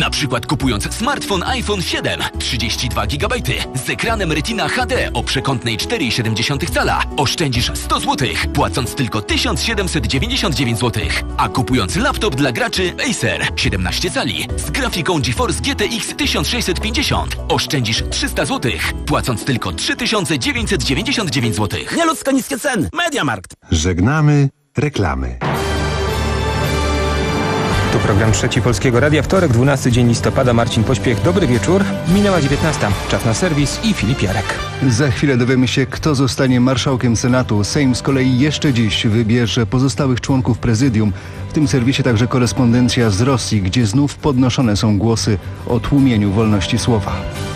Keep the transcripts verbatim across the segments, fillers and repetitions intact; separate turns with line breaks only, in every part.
Na przykład kupując smartfon iPhone siedem, trzydzieści dwa gigabajty z ekranem Retina H D o przekątnej cztery przecinek siedem cala oszczędzisz sto złotych, płacąc tylko tysiąc siedemset dziewięćdziesiąt dziewięć złotych. A kupując laptop dla graczy Acer siedemnaście cali z grafiką GeForce G T X tysiąc sześćset pięćdziesiąt oszczędzisz trzysta złotych, płacąc tylko trzy tysiące dziewięćset dziewięćdziesiąt dziewięć złotych.
Nieludzko niskie ceny. MediaMarkt.
Żegnamy reklamy.
Tu program Trzeci Polskiego Radia, wtorek, dwunasty dzień listopada, Marcin Pośpiech. Dobry wieczór. Minęła dziewiętnasta. Czas na serwis i Filip Jarek.
Za chwilę dowiemy się, kto zostanie marszałkiem Senatu. Sejm z kolei jeszcze dziś wybierze pozostałych członków prezydium. W tym serwisie także korespondencja z Rosji, gdzie znów podnoszone są głosy o tłumieniu wolności słowa.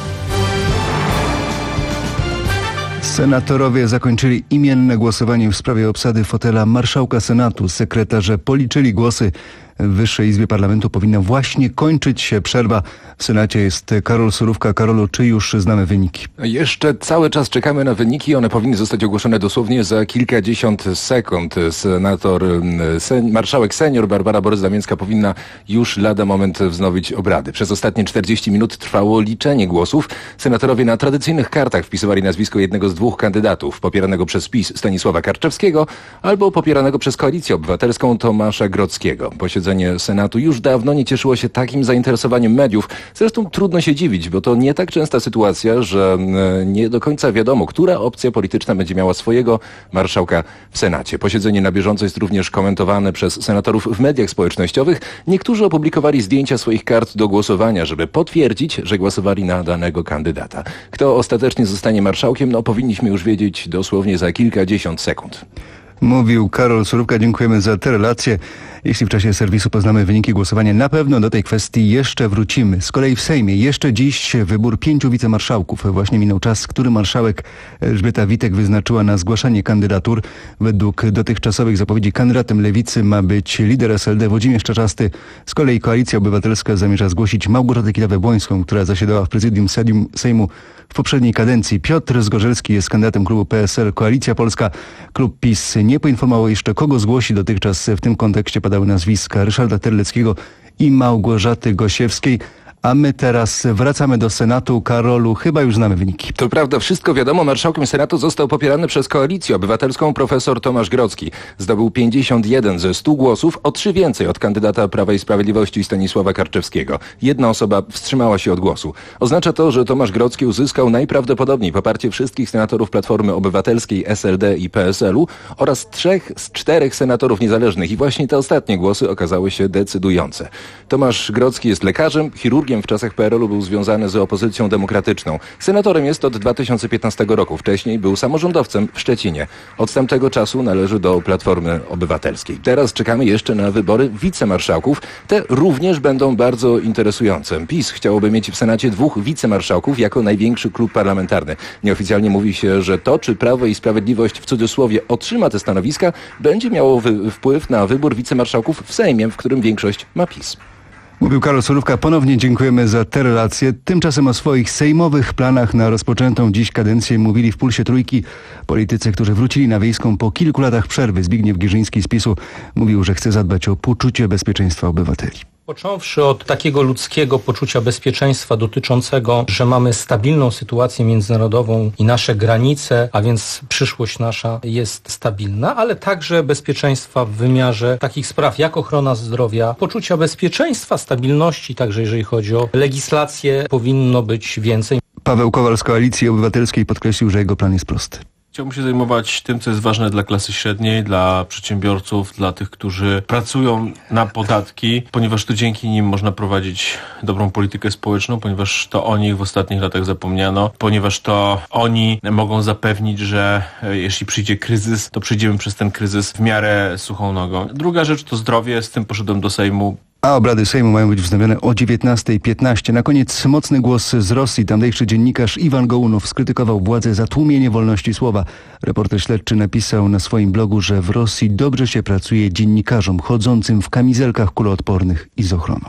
Senatorowie zakończyli imienne głosowanie w sprawie obsady fotela marszałka Senatu. Sekretarze policzyli głosy. W Wyższej Izbie Parlamentu powinna właśnie kończyć się przerwa. W Senacie jest Karol Surówka. Karolu, czy już znamy wyniki?
Jeszcze cały czas czekamy na wyniki. One powinny zostać ogłoszone dosłownie za kilkadziesiąt sekund. Senator, sen, marszałek senior Barbara Borys-Damięcka powinna już lada moment wznowić obrady. Przez ostatnie czterdzieści minut trwało liczenie głosów. Senatorowie na tradycyjnych kartach wpisywali nazwisko jednego z dwóch kandydatów. Popieranego przez PiS Stanisława Karczewskiego albo popieranego przez Koalicję Obywatelską Tomasza Grodzkiego. Posiedzenie Senatu już dawno nie cieszyło się takim zainteresowaniem mediów. Zresztą trudno się dziwić, bo to nie tak częsta sytuacja, że nie do końca wiadomo, która opcja polityczna będzie miała swojego marszałka w Senacie. Posiedzenie na bieżąco jest również komentowane przez senatorów w mediach społecznościowych. Niektórzy opublikowali zdjęcia swoich kart do głosowania, żeby potwierdzić, że głosowali na danego kandydata. Kto ostatecznie zostanie marszałkiem, no powinniśmy już wiedzieć dosłownie za kilkadziesiąt sekund.
Mówił Karol Surówka. Dziękujemy za te relacje. Jeśli w czasie serwisu poznamy wyniki głosowania, na pewno do tej kwestii jeszcze wrócimy. Z kolei w Sejmie jeszcze dziś wybór pięciu wicemarszałków. Właśnie minął czas, który marszałek Elżbieta Witek wyznaczyła na zgłaszanie kandydatur. Według dotychczasowych zapowiedzi kandydatem Lewicy ma być lider S L D Włodzimierz Czarzasty. Z kolei Koalicja Obywatelska zamierza zgłosić Małgorzatę Kidawę-Błońską, która zasiadała w prezydium Sejmu w poprzedniej kadencji. Piotr Zgorzelski jest kandydatem klubu P S L. Koalicja Polska, klub PiS nie poinformował jeszcze, kogo zgłosi. Dotychczas w tym kontekście padały nazwiska Ryszarda Terleckiego i Małgorzaty Gosiewskiej. A my teraz wracamy do Senatu. Karolu, chyba już znamy wyniki.
To prawda, wszystko wiadomo. Marszałkiem Senatu został popierany przez Koalicję Obywatelską profesor Tomasz Grodzki. Zdobył pięćdziesiąt jeden ze stu głosów, o trzy więcej od kandydata Prawa i Sprawiedliwości Stanisława Karczewskiego. Jedna osoba wstrzymała się od głosu. Oznacza to, że Tomasz Grodzki uzyskał najprawdopodobniej poparcie wszystkich senatorów Platformy Obywatelskiej, S L D i P S L u oraz trzech z czterech senatorów niezależnych. I właśnie te ostatnie głosy okazały się decydujące. Tomasz Grodzki jest lekarzem, chirurgiem. W czasach P R L u był związany z opozycją demokratyczną. Senatorem jest od dwa tysiące piętnastego roku. Wcześniej był samorządowcem w Szczecinie. Od tamtego czasu należy do Platformy Obywatelskiej. Teraz czekamy jeszcze na wybory wicemarszałków. Te również będą bardzo interesujące. PiS chciałoby mieć w Senacie dwóch wicemarszałków jako największy klub parlamentarny. Nieoficjalnie mówi się, że to, czy Prawo i Sprawiedliwość w cudzysłowie otrzyma te stanowiska, będzie miało wy- wpływ na wybór wicemarszałków w Sejmie, w którym większość ma PiS.
Mówił Karol Surówka. Ponownie dziękujemy za te relacje. Tymczasem o swoich sejmowych planach na rozpoczętą dziś kadencję mówili w Pulsie Trójki politycy, którzy wrócili na Wiejską po kilku latach przerwy. Zbigniew Girzyński z PiSu mówił, że chce zadbać o poczucie bezpieczeństwa obywateli.
Począwszy od takiego ludzkiego poczucia bezpieczeństwa dotyczącego, że mamy stabilną sytuację międzynarodową i nasze granice, a więc przyszłość nasza jest stabilna, ale także bezpieczeństwa w wymiarze takich spraw jak ochrona zdrowia, poczucia bezpieczeństwa, stabilności, także jeżeli chodzi o legislację, powinno być więcej.
Paweł Kowal z Koalicji Obywatelskiej podkreślił, że jego plan jest prosty.
Chciałbym się zajmować tym, co jest ważne dla klasy średniej, dla przedsiębiorców, dla tych, którzy pracują na podatki, ponieważ to dzięki nim można prowadzić dobrą politykę społeczną, ponieważ to o nich w ostatnich latach zapomniano, ponieważ to oni mogą zapewnić, że jeśli przyjdzie kryzys, to przyjdziemy przez ten kryzys w miarę suchą nogą. Druga rzecz to zdrowie, z tym poszedłem do Sejmu.
A obrady Sejmu mają być wznowione o dziewiętnasta piętnaście. Na koniec mocny głos z Rosji. Tamtejszy dziennikarz Iwan Gołunow skrytykował władzę za tłumienie wolności słowa. Reporter śledczy napisał na swoim blogu, że w Rosji dobrze się pracuje dziennikarzom chodzącym w kamizelkach kuloodpornych i z ochroną.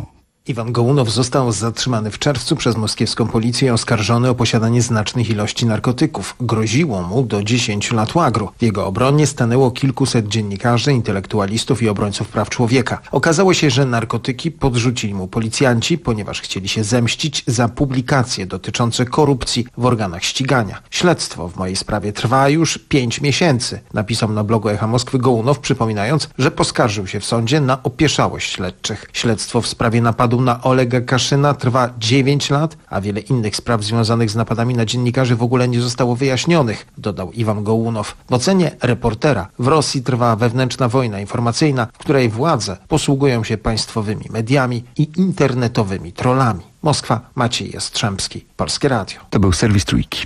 Iwan Gołunow został zatrzymany w czerwcu przez moskiewską policję, oskarżony o posiadanie znacznych ilości narkotyków. Groziło mu do dziesięciu lat łagru. W jego obronie stanęło kilkuset dziennikarzy, intelektualistów i obrońców praw człowieka. Okazało się, że narkotyki podrzucili mu policjanci, ponieważ chcieli się zemścić za publikacje dotyczące korupcji w organach ścigania. Śledztwo w mojej sprawie trwa już pięć miesięcy, napisał na blogu Echa Moskwy Gołunow, przypominając, że poskarżył się w sądzie na opieszałość śledczych. Śledztwo w sprawie napadu na Olega Kaszyna trwa dziewięć lat, a wiele innych spraw związanych z napadami na dziennikarzy w ogóle nie zostało wyjaśnionych, dodał Iwan Gołunow. W ocenie Reportera w Rosji trwa wewnętrzna wojna informacyjna, w której władze posługują się państwowymi mediami i internetowymi trollami. Moskwa, Maciej Jastrzębski, Polskie Radio.
To był serwis Trójki.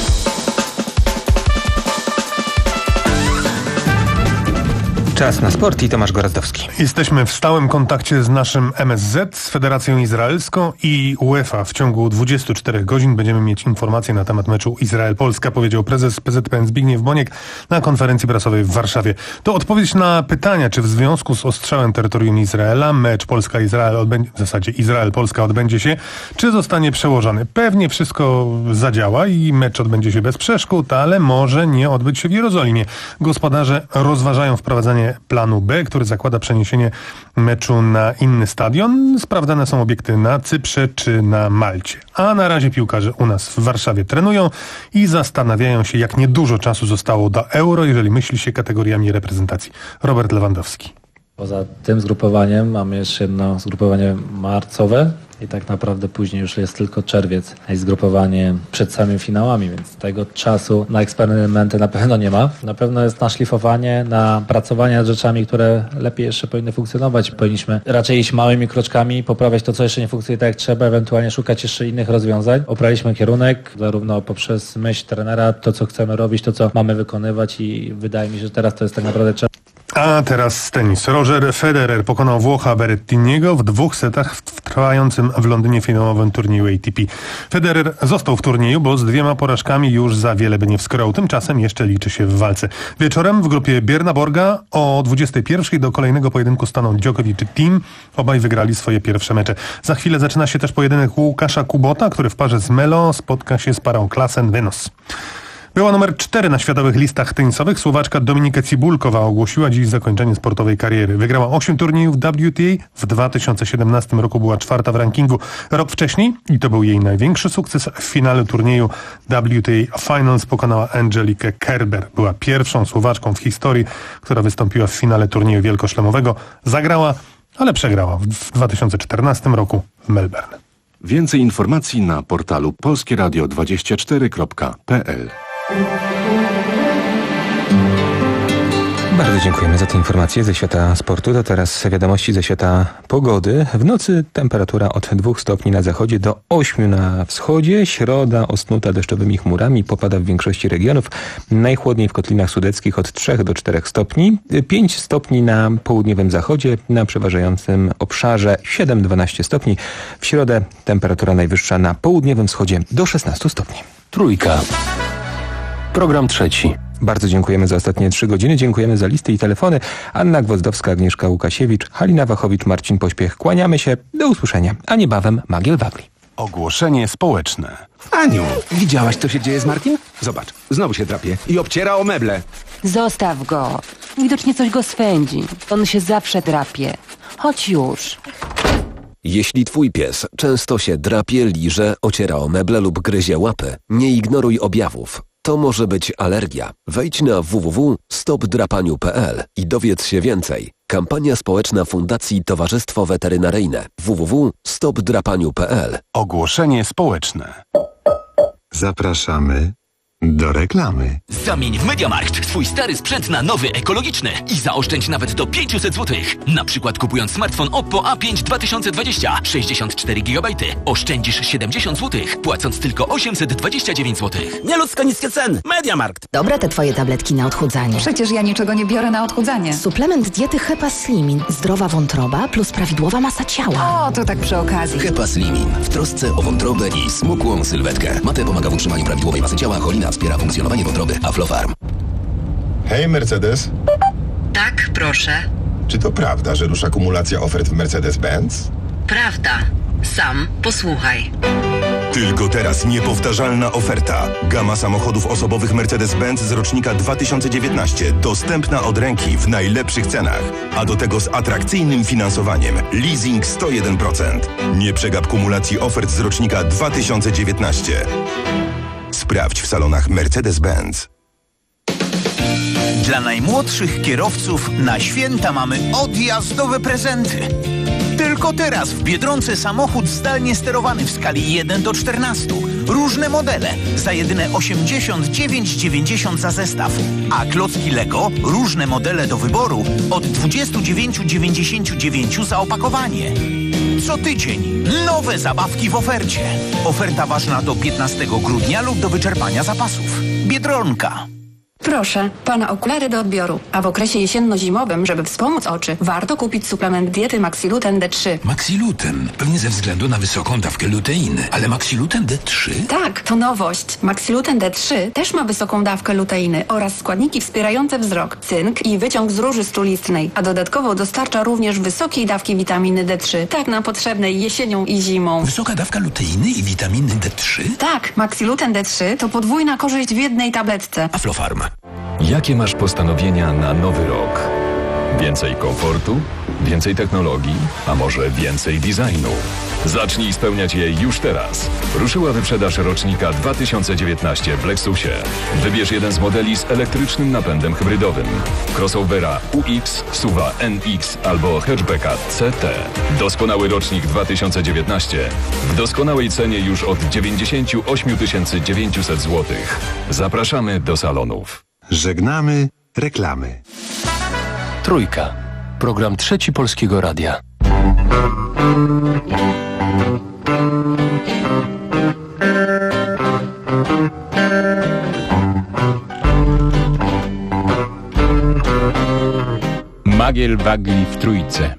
Czas na sport i Tomasz Gorazdowski.
Jesteśmy w stałym kontakcie z naszym M S Z, z Federacją Izraelską i UEFA. W ciągu dwudziestu czterech godzin będziemy mieć informacje na temat meczu Izrael-Polska, powiedział prezes P Z P N Zbigniew Boniek na konferencji prasowej w Warszawie. To odpowiedź na pytania, czy w związku z ostrzałem terytorium Izraela mecz Polska-Izrael odbędzie, w zasadzie Izrael-Polska odbędzie się, czy zostanie przełożony. Pewnie wszystko zadziała i mecz odbędzie się bez przeszkód, ale może nie odbyć się w Jerozolimie. Gospodarze rozważają wprowadzenie planu B, który zakłada przeniesienie meczu na inny stadion. Sprawdzane są obiekty na Cyprze czy na Malcie. A na razie piłkarze u nas w Warszawie trenują i zastanawiają się, jak niedużo czasu zostało do Euro, jeżeli myśli się kategoriami reprezentacji. Robert Lewandowski.
Poza tym zgrupowaniem mamy jeszcze jedno zgrupowanie marcowe i tak naprawdę później już jest tylko czerwiec i zgrupowanie przed samymi finałami, więc tego czasu na eksperymenty na pewno nie ma. Na pewno jest na szlifowanie, na pracowanie nad rzeczami, które lepiej jeszcze powinny funkcjonować. Powinniśmy raczej iść małymi kroczkami, poprawiać to, co jeszcze nie funkcjonuje tak jak trzeba, ewentualnie szukać jeszcze innych rozwiązań. Opraliśmy kierunek, zarówno poprzez myśl trenera, to co chcemy robić, to co mamy wykonywać i wydaje mi się, że teraz to jest tak naprawdę czas.
A teraz tenis. Roger Federer pokonał Włocha Berrettiniego w dwóch setach w trwającym w Londynie finałowym turnieju A T P. Federer został w turnieju, bo z dwiema porażkami już za wiele by nie wskroł. Tymczasem jeszcze liczy się w walce. Wieczorem w grupie Björna Borga o dwudziestej pierwszej do kolejnego pojedynku staną Djokovic i Thiem. Obaj wygrali swoje pierwsze mecze. Za chwilę zaczyna się też pojedynek Łukasza Kubota, który w parze z Melo spotka się z parą Klaasen-Venus. Była numer cztery na światowych listach tenisowych. Słowaczka Dominika Cibulkowa ogłosiła dziś zakończenie sportowej kariery. Wygrała osiem turniejów W T A. W dwa tysiące siedemnastym roku była czwarta w rankingu. Rok wcześniej, i to był jej największy sukces, w finale turnieju W T A Finals pokonała Angelikę Kerber. Była pierwszą Słowaczką w historii, która wystąpiła w finale turnieju wielkoszlemowego. Zagrała, ale przegrała w dwa tysiące czternastym roku w Melbourne.
Więcej informacji na portalu polskieradio dwadzieścia cztery kropka p l.
Bardzo dziękujemy za te informacje ze świata sportu. To teraz wiadomości ze świata pogody. W nocy temperatura od dwóch stopni na zachodzie do ośmiu na wschodzie. Środa osnuta deszczowymi chmurami. Popada w większości regionów. Najchłodniej w kotlinach sudeckich od trzech do czterech stopni. pięć stopni na południowym zachodzie. Na przeważającym obszarze siedem do dwunastu stopni. W środę temperatura najwyższa na południowym wschodzie do szesnastu stopni.
Trójka. Program trzeci.
Bardzo dziękujemy za ostatnie trzy godziny. Dziękujemy za listy i telefony. Anna Gwozdowska, Agnieszka Łukasiewicz, Halina Wachowicz, Marcin Pośpiech. Kłaniamy się. Do usłyszenia. A niebawem Magiel Wagli.
Ogłoszenie społeczne.
Aniu, widziałaś, co się dzieje z Martim? Zobacz, znowu się drapie i obciera o meble.
Zostaw go. Widocznie coś go swędzi. On się zawsze drapie. Chodź już.
Jeśli twój pies często się drapie, liże, ociera o meble lub gryzie łapy, nie ignoruj objawów. To może być alergia. Wejdź na w w w kropka stop drapaniu kropka p l i dowiedz się więcej. Kampania społeczna Fundacji Towarzystwo Weterynaryjne. w w w kropka stop drapaniu kropka p l.
Ogłoszenie społeczne.
Zapraszamy do reklamy.
Zamień w MediaMarkt swój stary sprzęt na nowy, ekologiczny i zaoszczędź nawet do pięćset złotych. Na przykład kupując smartfon Oppo A pięć dwa tysiące dwadzieścia, sześćdziesiąt cztery gigabajty, oszczędzisz siedemdziesiąt złotych, płacąc tylko osiemset dwadzieścia dziewięć złotych.
Nieludzko niskie ceny. MediaMarkt.
Dobre te twoje tabletki na odchudzanie.
Przecież ja niczego nie biorę na odchudzanie.
Suplement diety Hepa Slimin. Zdrowa wątroba plus prawidłowa masa ciała.
O, to tak przy okazji.
Hepa Slimin. W trosce o wątrobę i smukłą sylwetkę. Mate pomaga w utrzymaniu prawidłowej masy ciała, cholina wspiera funkcjonowanie wątroby. Aflofarm.
Hej, Mercedes.
Tak, proszę.
Czy to prawda, że rusza kumulacja ofert w Mercedes-Benz?
prawda. Sam posłuchaj.
Tylko teraz niepowtarzalna oferta. Gama samochodów osobowych Mercedes-Benz z rocznika dwa tysiące dziewiętnaście. Dostępna od ręki w najlepszych cenach. A do tego z atrakcyjnym finansowaniem. Leasing sto jeden procent. Nie przegap kumulacji ofert z rocznika dwa tysiące dziewiętnaście. Sprawdź w salonach Mercedes-Benz.
Dla najmłodszych kierowców na święta mamy odjazdowe prezenty. Tylko teraz w Biedronce samochód zdalnie sterowany w skali jeden do czternastu. Różne modele za jedyne osiemdziesiąt dziewięć dziewięćdziesiąt za zestaw. A klocki Lego, różne modele do wyboru od dwadzieścia dziewięć dziewięćdziesiąt dziewięć za opakowanie. Co tydzień nowe zabawki w ofercie. Oferta ważna do piętnastego grudnia lub do wyczerpania zapasów. Biedronka.
Proszę, pana okulary do odbioru. A w okresie jesienno-zimowym, żeby wspomóc oczy, warto kupić suplement diety Maxiluten D trzy.
Maxiluten, pewnie ze względu na wysoką dawkę luteiny. Ale Maxiluten D trzy?
Tak, to nowość. Maxiluten D trzy też ma wysoką dawkę luteiny oraz składniki wspierające wzrok, cynk i wyciąg z róży strulistnej, a dodatkowo dostarcza również wysokiej dawki witaminy D trzy, tak nam potrzebnej jesienią i zimą.
Wysoka dawka luteiny i witaminy D trzy?
Tak, Maxiluten D trzy to podwójna korzyść w jednej tabletce.
Aflofarm.
Jakie masz postanowienia na nowy rok? Więcej komfortu? Więcej technologii? A może więcej designu? Zacznij spełniać je już teraz. Ruszyła wyprzedaż rocznika dwa tysiące dziewiętnaście w Lexusie. Wybierz jeden z modeli z elektrycznym napędem hybrydowym. Crossovera U X, SUV-a N X albo hatchbacka C T. Doskonały rocznik dwa tysiące dziewiętnaście w doskonałej cenie już od dziewięćdziesiąt osiem tysięcy dziewięćset złotych. Zapraszamy do salonów.
Żegnamy reklamy.
Trójka. Program Trzeci Polskiego Radia.
Magiel Wagli w Trójce.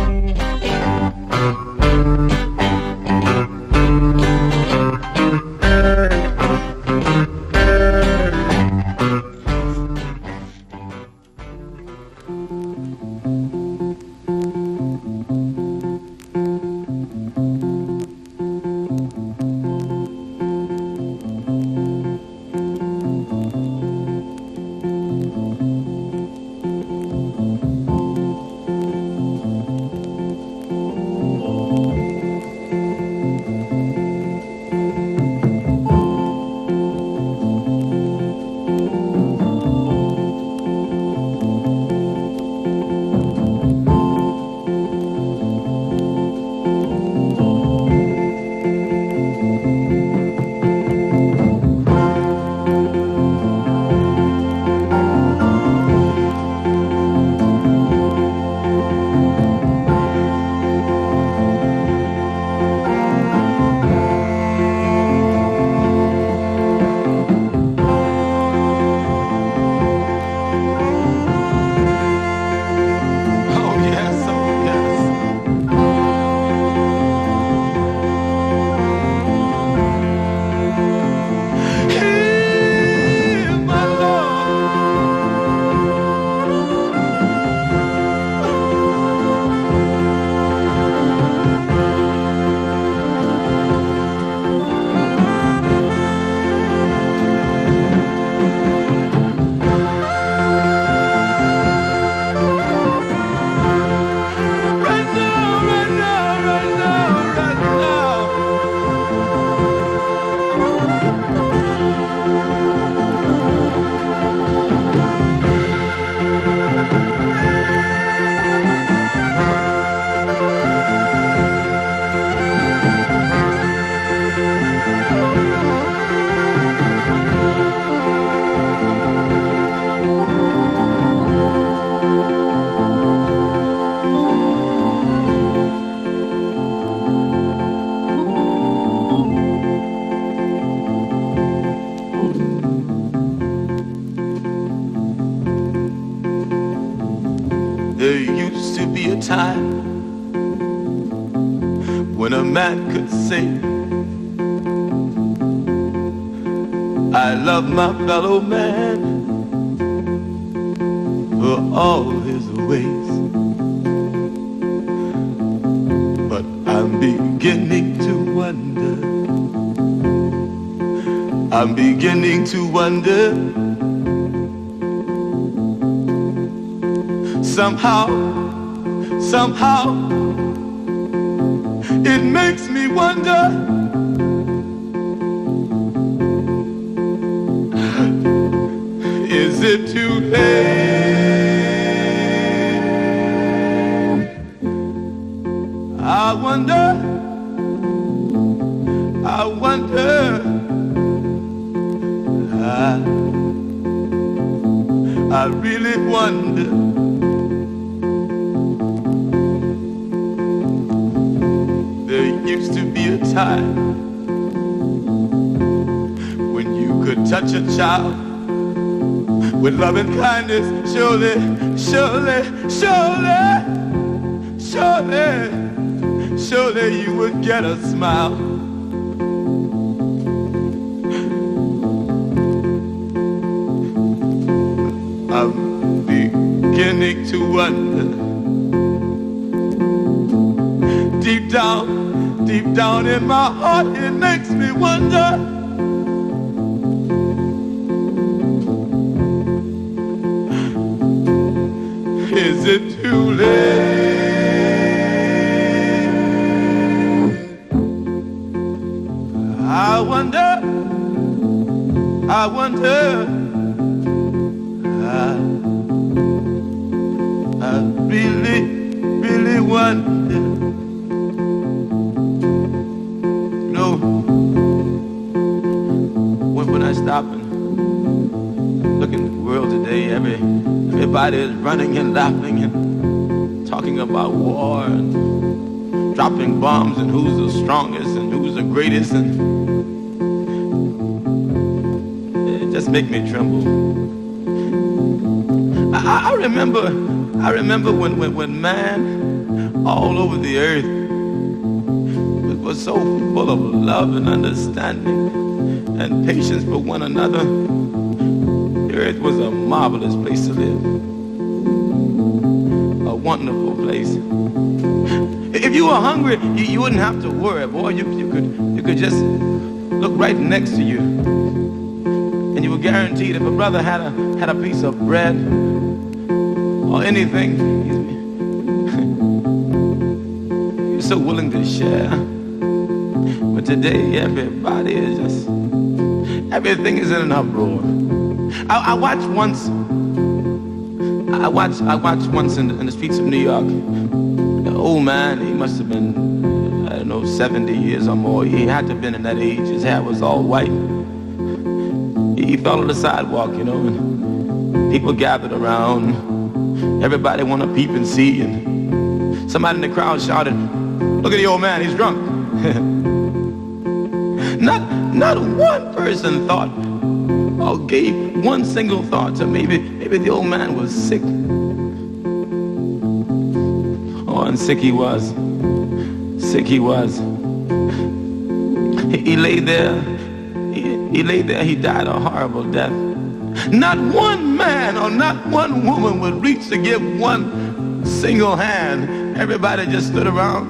There used to be a time when a man could say, I love my fellow man for all his ways, but I'm beginning to wonder. I'm beginning to wonder. Somehow, somehow, it makes me wonder. Is it too late? I wonder, I wonder, I, I really wonder. There used to be a time when you could touch a child with love and kindness. Surely, surely, surely, surely, surely you would get a smile. I'm beginning to wonder. Deep down, deep down in my heart, it makes me wonder. Is it too late? I wonder, I wonder, I, I really, really wonder. You know, when, when I stop and look in the world today, every everybody is running and laughing and talking about war and dropping bombs and who's the strongest and who's the greatest, and it just makes me tremble. I, I remember, I remember when, when, when man all over the earth was so full of love and understanding and patience for one another. The earth was a marvelous place to live, a wonderful place. If you were hungry, you, you wouldn't have to worry, boy. You, you could you could just look right next to you, and you were guaranteed if a brother had a had a piece of bread or anything, you're so willing to share. But today, everybody is just everything is in an uproar. I, I watched once. I watched. I watched once in the, in the streets of New York. The old man, he must have been, I don't know, seventy years or more. He had to have been in that age. His hair was all white. He, he fell on the sidewalk, you know, and people gathered around. Everybody wanted to peep and see, and somebody in the crowd shouted, "Look at the old man, he's drunk." not, not one person thought or gave one single thought to maybe, maybe the old man was sick. Oh, and sick he was. Sick he was. He, he lay there. He, he lay there. He died a horrible death. Not one man or not one woman would reach to give one single hand. Everybody just stood around.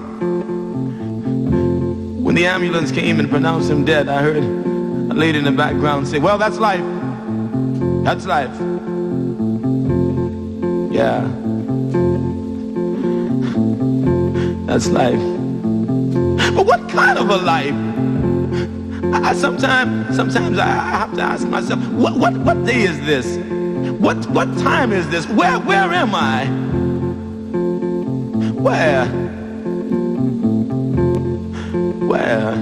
When the ambulance came and pronounced him dead, I heard a lady in the background say, "Well, that's life. That's life." Yeah. That's life. But what kind of a life? I, I sometimes, sometimes I, I have to ask myself, what, what, what day is this? What, what time is this? Where, where am I? Where? Where?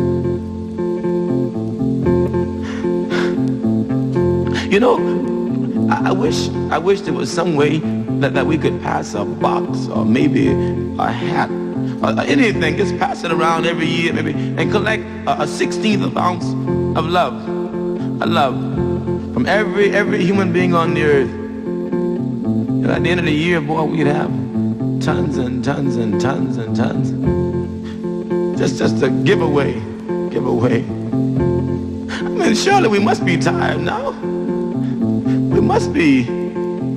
You know, I, I wish, I wish there was some way that, that we could pass a box or maybe a hat or anything, just pass it around every year maybe and collect a, a sixteenth of ounce of love, a love from every every human being on the earth. And at the end of the year, boy, we'd have tons and tons and tons and tons. Just just a giveaway, giveaway. I mean, surely we must be tired now. We must be.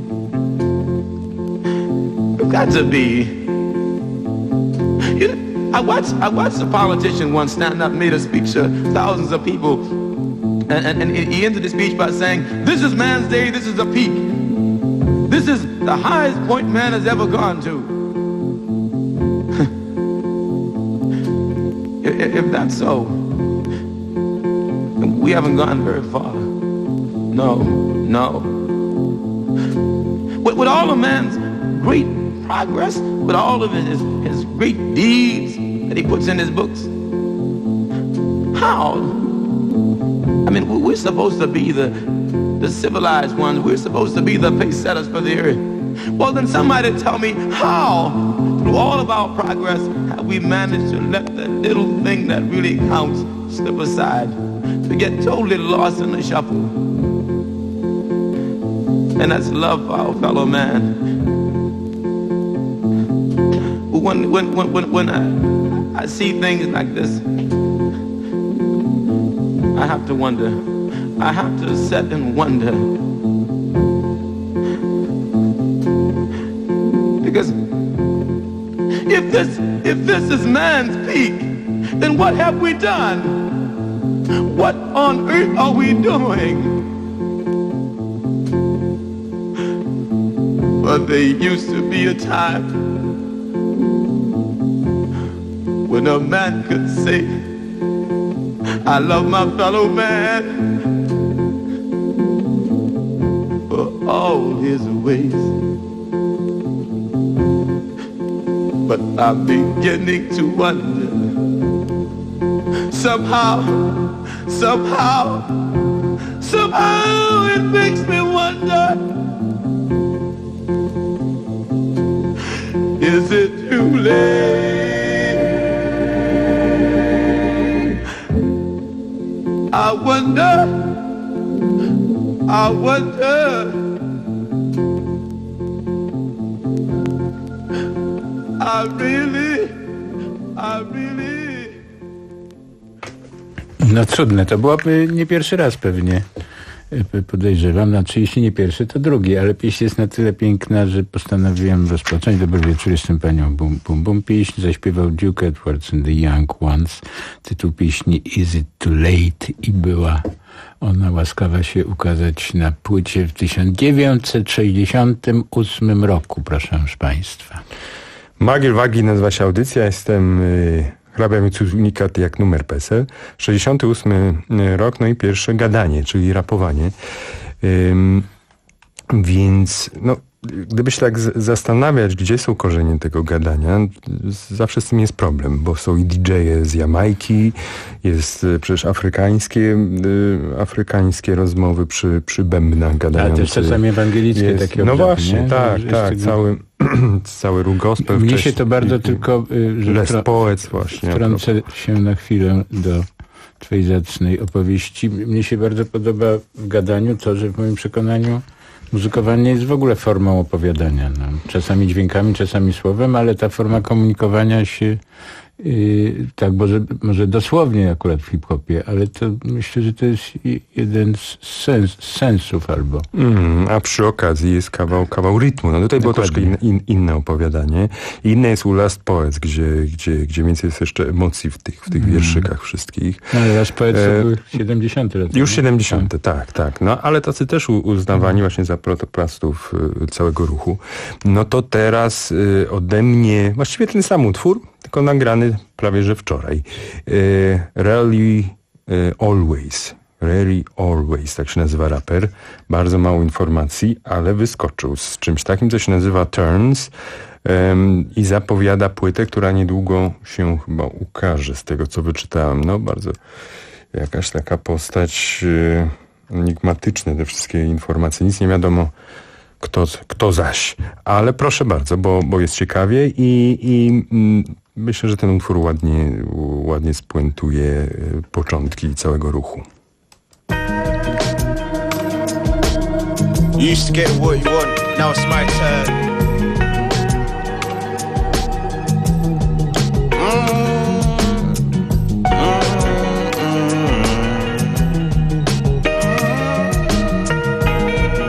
We've got to be. You know, I watched, I watched a politician once stand up, made a speech to thousands of people, and, and, and he ended the speech by saying, "This is man's day, this is a peak. This is the highest point man has ever gone to." if, if that's so, we haven't gone very far. No, no. With, with all of man's great progress, with all of his, his great deeds that he puts in his books, how? I mean, we're supposed to be the, the civilized ones. We're supposed to be the pace setters for the earth. Well, then somebody tell me how, through all of our progress, have we managed to let the little thing that really counts slip aside, to get totally lost in the shuffle? And that's love for our fellow man. When, when, when, when, when I, I see things like this, I have to wonder. I have to sit and wonder. Because if this, if this is man's peak, then what have we done? What on earth are we doing? But there used to be a time when a man could say, "I love my fellow man for all his ways." But I'm beginning to wonder, somehow, somehow, somehow it makes me wonder, is it too late? I wonder, I wonder, I really, I really...
No trudne, to byłoby nie pierwszy raz pewnie, podejrzewam. Znaczy, jeśli nie pierwszy, to drugi, ale pieśń jest na tyle piękna, że postanowiłem rozpocząć. Dobry wieczór, jestem panią Bum Bum Bum. Pieśń zaśpiewał Duke Edwards and the Young Ones. Tytuł pieśni Is It Too Late? I była ona łaskawa się ukazać na płycie w tysiąc dziewięćset sześćdziesiątym ósmym roku, proszę państwa.
Magiel Wagi nazywa się audycja. Jestem y, hrabia Micusz Unikat jak numer P S L. sześćdziesiąty ósmy rok, no i pierwsze gadanie, czyli rapowanie. Ym, więc no, gdyby się tak z- zastanawiać, gdzie są korzenie tego gadania, zawsze z tym jest problem, bo są i didżeje z Jamajki, jest y, przecież afrykańskie, y, afrykańskie rozmowy przy, przy bębnach gadających.
Ale też czasami ewangelickie
jest,
takie
no
obrady,
właśnie,
nie?
tak,
Że
tak,
jest
cały, cały ruch gospel.
Mnie
wcześniej,
się to bardzo tylko... Y, że
Les
wtro-
Poets właśnie.
Wtrącę się na chwilę do twojej zacnej opowieści. Mnie się bardzo podoba w gadaniu to, że w moim przekonaniu muzykowanie jest w ogóle formą opowiadania. No. Czasami dźwiękami, czasami słowem, ale ta forma komunikowania się yy, tak, może, może dosłownie akurat w hip-hopie, ale to myślę, że to jest jeden z, sens, z sensów albo.
Mm, a przy okazji jest kawał, kawał rytmu. No tutaj było troszkę in, in, inne opowiadanie. Inne jest u Last Poets, gdzie, gdzie, gdzie więcej jest jeszcze emocji w tych, w tych mm. wierszykach wszystkich.
No ale Last Poets to e, były siedemdziesiąte lata.
Już siedemdziesiąte, tak, tak. No ale tacy też u, uznawani mm. właśnie za protoplastów y, całego ruchu. No to teraz y, ode mnie, właściwie ten sam utwór, tylko nagrany prawie że wczoraj. Y, Rarely y, Always. Rarely Always, tak się nazywa raper. Bardzo mało informacji, ale wyskoczył z czymś takim, co się nazywa Turns um, i zapowiada płytę, która niedługo się chyba ukaże, z tego co wyczytałem. No bardzo jakaś taka postać y, enigmatyczna, te wszystkie informacje. Nic nie wiadomo, kto, kto zaś. Ale proszę bardzo, bo, bo jest ciekawie i, i mm, myślę, że ten utwór ładnie, ładnie spuentuje y, początki całego ruchu.
You used to get what you want, now it's my turn.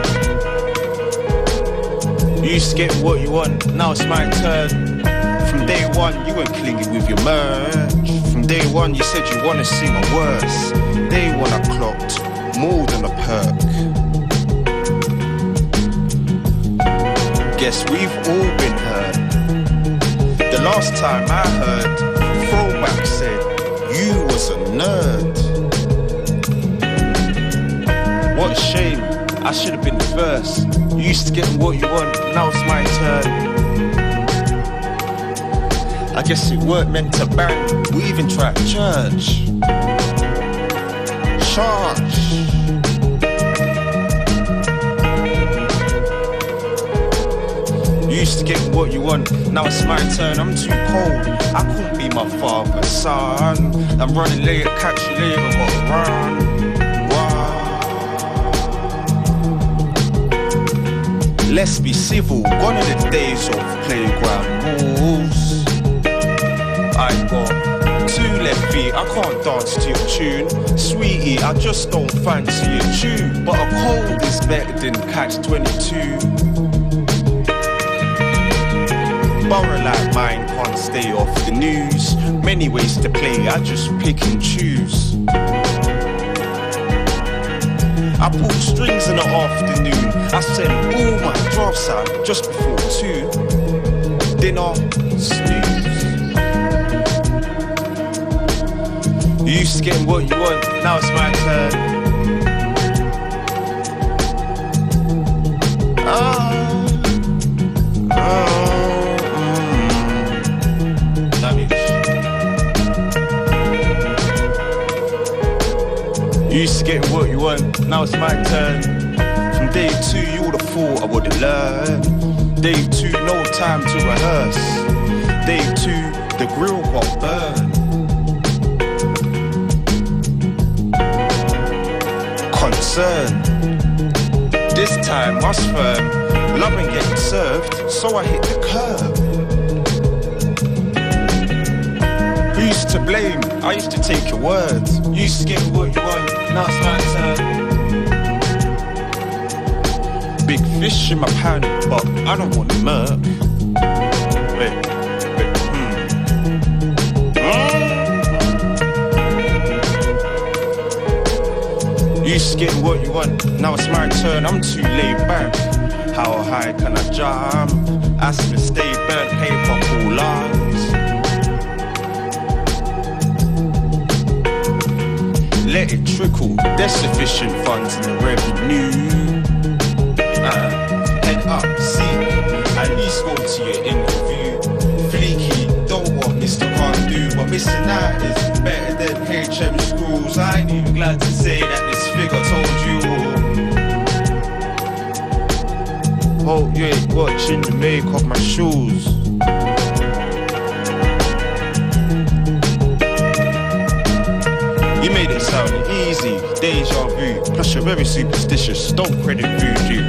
You used to get what you want, now it's my turn. From day day one, you weren't clinging with your merch. From day one, you said you wanna see my worst. Day one, I clocked more than a perk. Guess we've all been hurt. The last time I heard, Throwback said you was a nerd. What a shame, I should have been the first. You used to get what you want, now it's my turn. I guess it weren't meant to bang, we even tried church. Church. You used to get what you want, now it's my turn. I'm too cold, I couldn't be my father's son. I'm running late, catch you later, gotta run. Let's be civil, gone are the days of playground rules. I got two left feet, I can't dance to your tune. Sweetie, I just don't fancy your tune. But a cold is better than catch twenty-two. Borough like mine can't stay off the news. Many ways to play, I just pick and choose. I pulled strings in the afternoon. I sent all my drafts out just before two. Dinner, snooze. You used to get what you want, now it's my turn. Oh, oh, mm. Damage. You used to get what you want, now it's my turn. From day two, you would have thought I would have learned. Day two, no time to rehearse. Day two, the grill got burned. Concern. This time, I was firm. Love ain't getting served, so I hit the curb. Who used to blame? I used to take your words. You used to get what you want, now it's my turn. Big fish in my pan, but I don't want murk. Wait, wait, hmm. Mm. You used to get what you want, now it's my turn. I'm too laid back. How high can I jump? Aspen stay burnt paper, cool lines. Let it trickle, there's sufficient funds in the revenue. Uh, head up, see, at least go to your interview. Fleeky, don't want Mister Can't do, but Mister Knight is better than H M schools. I ain't even glad to say that this figure told you all. Oh, you ain't watching the make of my shoes. You made it sound easy, deja vu. Plus you're very superstitious, don't credit voodoo.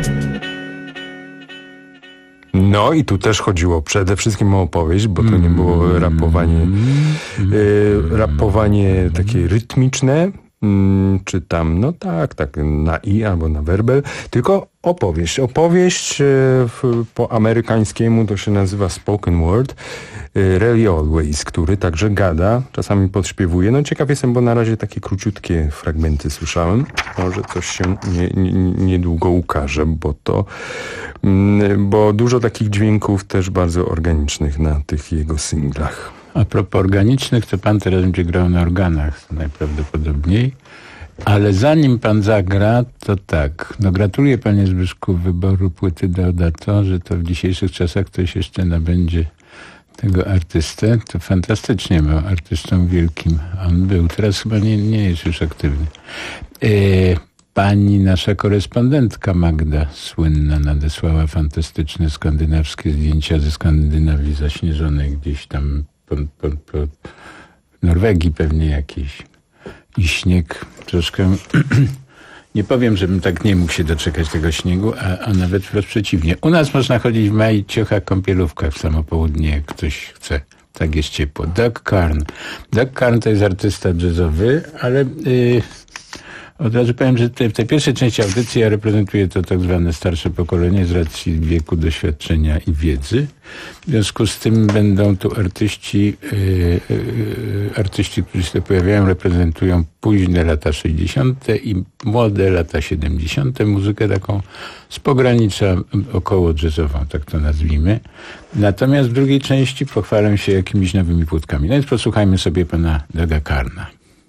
No i tu też chodziło przede wszystkim o opowieść, bo to nie było rapowanie, y, rapowanie takie rytmiczne, y, czy tam, no tak, tak, na i albo na werbel, tylko opowieść. Opowieść y, w, po amerykańskiemu to się nazywa spoken word, y, Really Always, który także gada, czasami podśpiewuje. No ciekaw jestem, bo na razie takie króciutkie fragmenty słyszałem. Może coś się nie, nie, niedługo ukaże, bo to bo dużo takich dźwięków też bardzo organicznych na tych jego singlach.
A propos organicznych, to pan teraz będzie grał na organach najprawdopodobniej. Ale zanim pan zagra, to tak. No gratuluję panie Zbyszku wyboru płyty Deodato, że to w dzisiejszych czasach ktoś jeszcze nabędzie tego artystę. To fantastycznie był artystą wielkim. On był. Teraz chyba nie, nie jest już aktywny. E, pani nasza korespondentka Magda słynna nadesłała fantastyczne skandynawskie zdjęcia ze Skandynawii zaśnieżonej gdzieś tam po, po, po Norwegii pewnie jakieś. I śnieg troszkę... nie powiem, żebym tak nie mógł się doczekać tego śniegu, a, a nawet wprost przeciwnie. U nas można chodzić w maju ciocha kąpielówkach w samo południe, jak ktoś chce. Tak jest ciepło. Doug Carn. Doug Carn to jest artysta jazzowy, ale yy, Od razu powiem, że te, w tej pierwszej części audycji ja reprezentuję to tak zwane starsze pokolenie z racji wieku, doświadczenia i wiedzy. W związku z tym będą tu artyści, yy, yy, artyści, którzy się pojawiają, reprezentują późne lata sześćdziesiąte i młode lata siedemdziesiąte. Muzykę taką z pogranicza około jazzową, tak to nazwijmy. Natomiast w drugiej części pochwalę się jakimiś nowymi płytkami. No więc posłuchajmy sobie pana Doga Karna.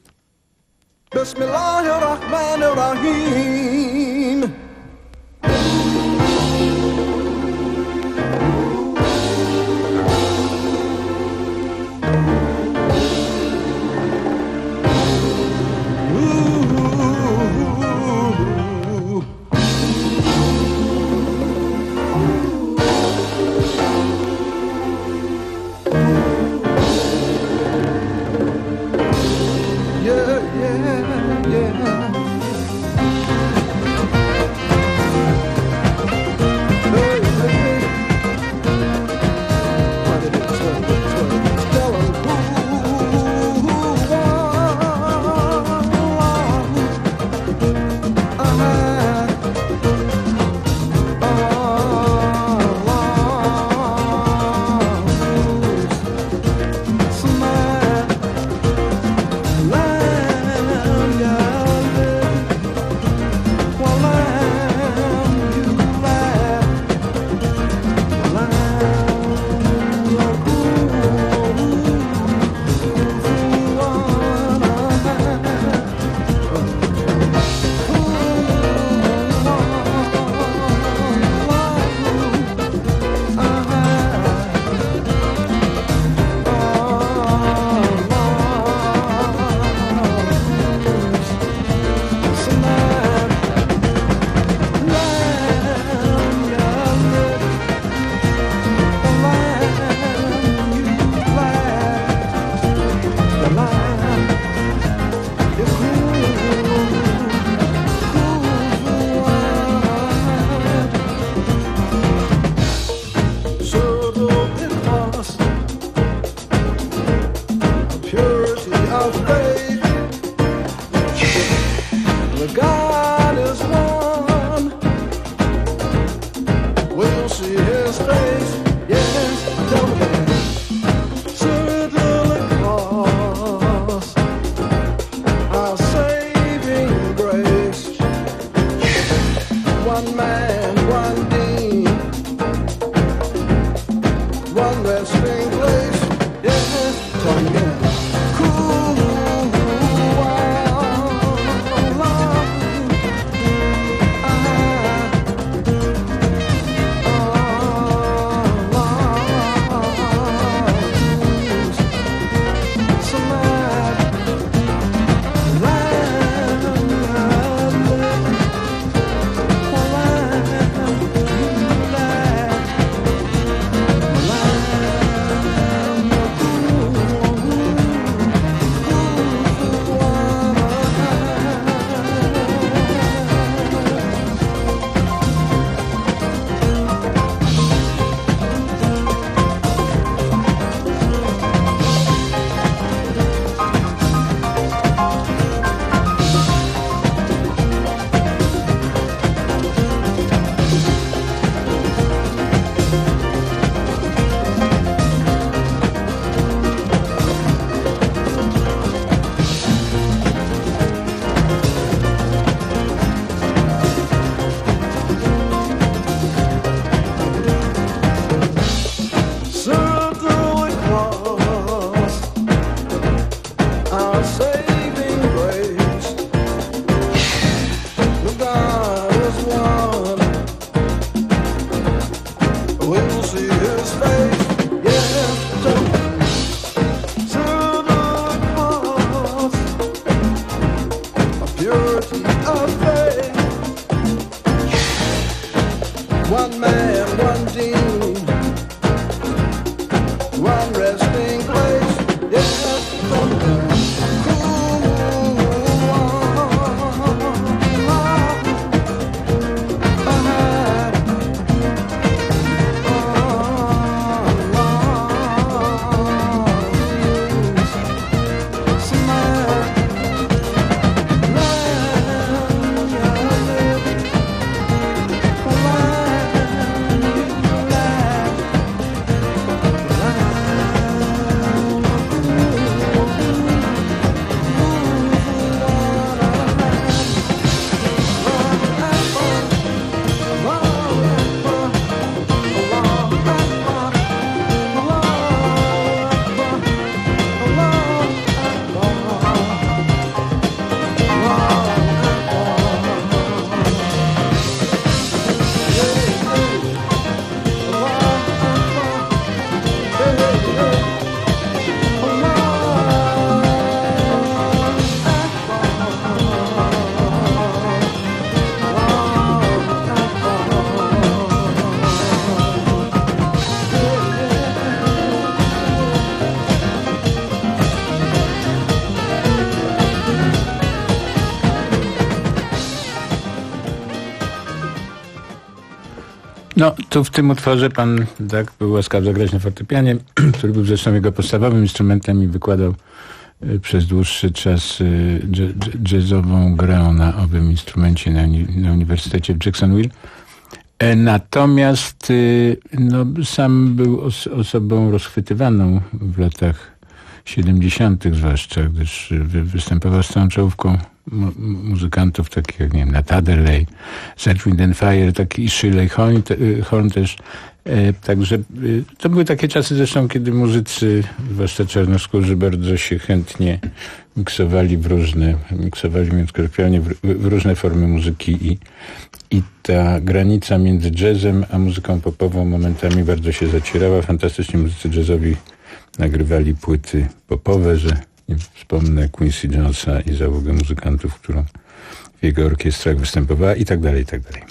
Bismillahirrahmanirrahim.
No, tu w tym utworze pan tak był łaskaw zagrać na fortepianie, który był zresztą jego podstawowym instrumentem i wykładał y, przez dłuższy czas y, dż, jazzową grę na owym instrumencie na, uni, na Uniwersytecie w Jacksonville. E, natomiast y, no, sam był os, osobą rozchwytywaną w latach siedemdziesiątych zwłaszcza, gdyż wy, występował z całą czołówką mu, muzykantów takich jak, nie wiem, Nat Adderley, Earth, Wind and Fire, taki i Shirley Horn, te, Horn też. E, także e, to były takie czasy zresztą, kiedy muzycy, zwłaszcza czarnoskórzy, bardzo się chętnie miksowali w różne, miksowali międzykolokwialnie w, w różne formy muzyki i, i ta granica między jazzem a muzyką popową momentami bardzo się zacierała. Fantastycznie muzycy jazzowi nagrywali płyty popowe, że nie wspomnę Quincy Jonesa i załogę muzykantów, którą w jego orkiestrach występowała i tak dalej, i tak dalej.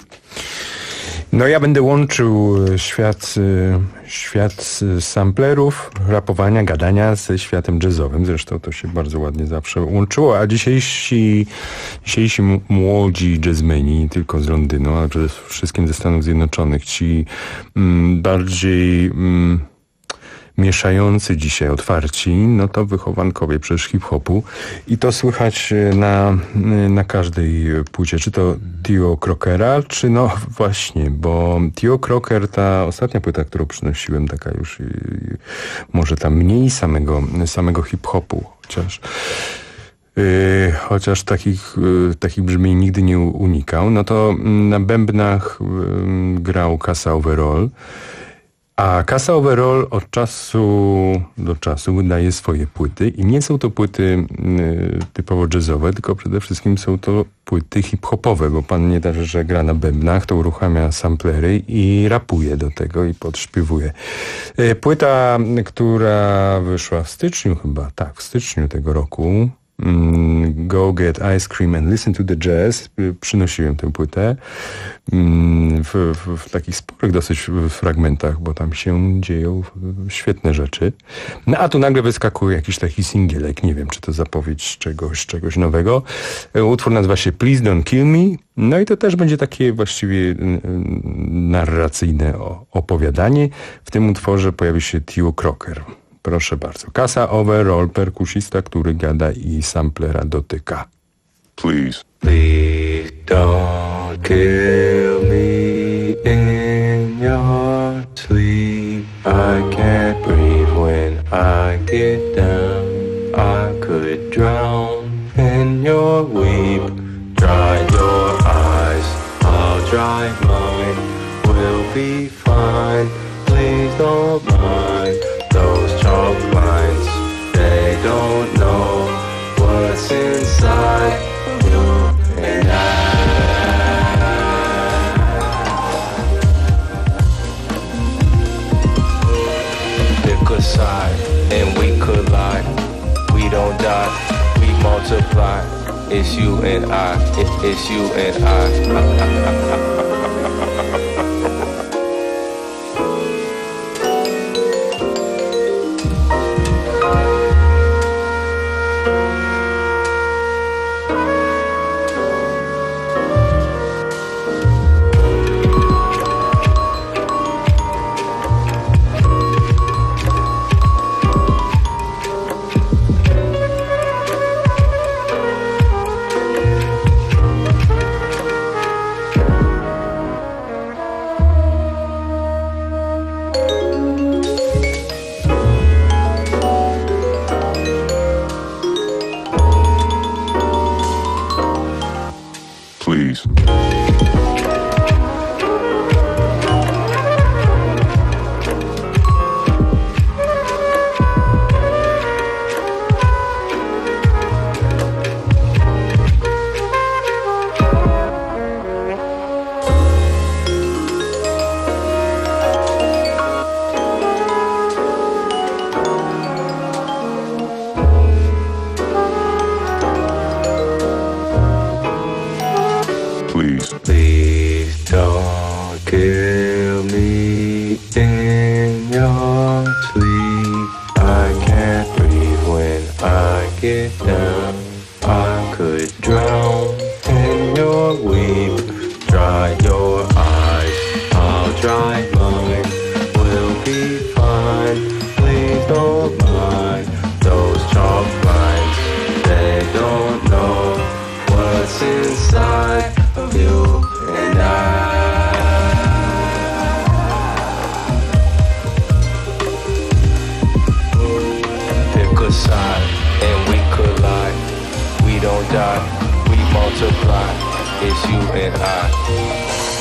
No ja będę łączył świat, świat samplerów, rapowania, gadania ze światem jazzowym. Zresztą to się bardzo ładnie zawsze łączyło, a dzisiejsi, dzisiejsi młodzi jazzmeni, nie tylko z Londynu, ale przede wszystkim ze Stanów Zjednoczonych, ci mm, bardziej... Mm, mieszający dzisiaj, otwarci, no to wychowankowie przecież hip-hopu i to słychać na, na każdej płycie, czy to Tio Crockera, czy no właśnie, bo Tio Crocker, ta ostatnia płyta, którą przynosiłem, taka już może tam mniej samego, samego hip-hopu, chociaż Yy, chociaż takich, yy, takich brzmień nigdy nie unikał, no to na bębnach yy, grał Kasa Overall. A Kasa Overall od czasu do czasu wydaje swoje płyty i nie są to płyty y, typowo jazzowe, tylko przede wszystkim są to płyty hip-hopowe, bo pan nie da, że gra na bębnach, to uruchamia samplery i rapuje do tego i podśpiewuje. Y, płyta, która wyszła w styczniu chyba, tak, w styczniu tego roku, Go Get Ice Cream and Listen to the Jazz. Przynosiłem tę płytę w, w, w takich sporych dosyć fragmentach, bo tam się dzieją świetne rzeczy. No a tu nagle wyskakuje jakiś taki singielek, nie wiem, czy to zapowiedź czegoś, czegoś nowego. Utwór nazywa się Please Don't Kill Me. No i to też będzie takie właściwie narracyjne opowiadanie. W tym utworze pojawi się Tio Crocker. Proszę bardzo. Kasa Overall, perkusista, który gada i samplera dotyka.
Please.
Please don't kill me in your sleep. I can't breathe when I get down. I could drown in your weep. Dry your eyes, I'll dry mine. We'll be fine. Please don't mind those chalk lines. They don't know what's inside you and I. Pick a side and we collide. We don't die, we multiply. It's you and I, it, it's you and I.
Please. Please.
Please don't kill me in your sleep. I can't breathe when I get down. I could drown in your weep. Dry your eyes, I'll dry don't die, we multiply. It's you and I.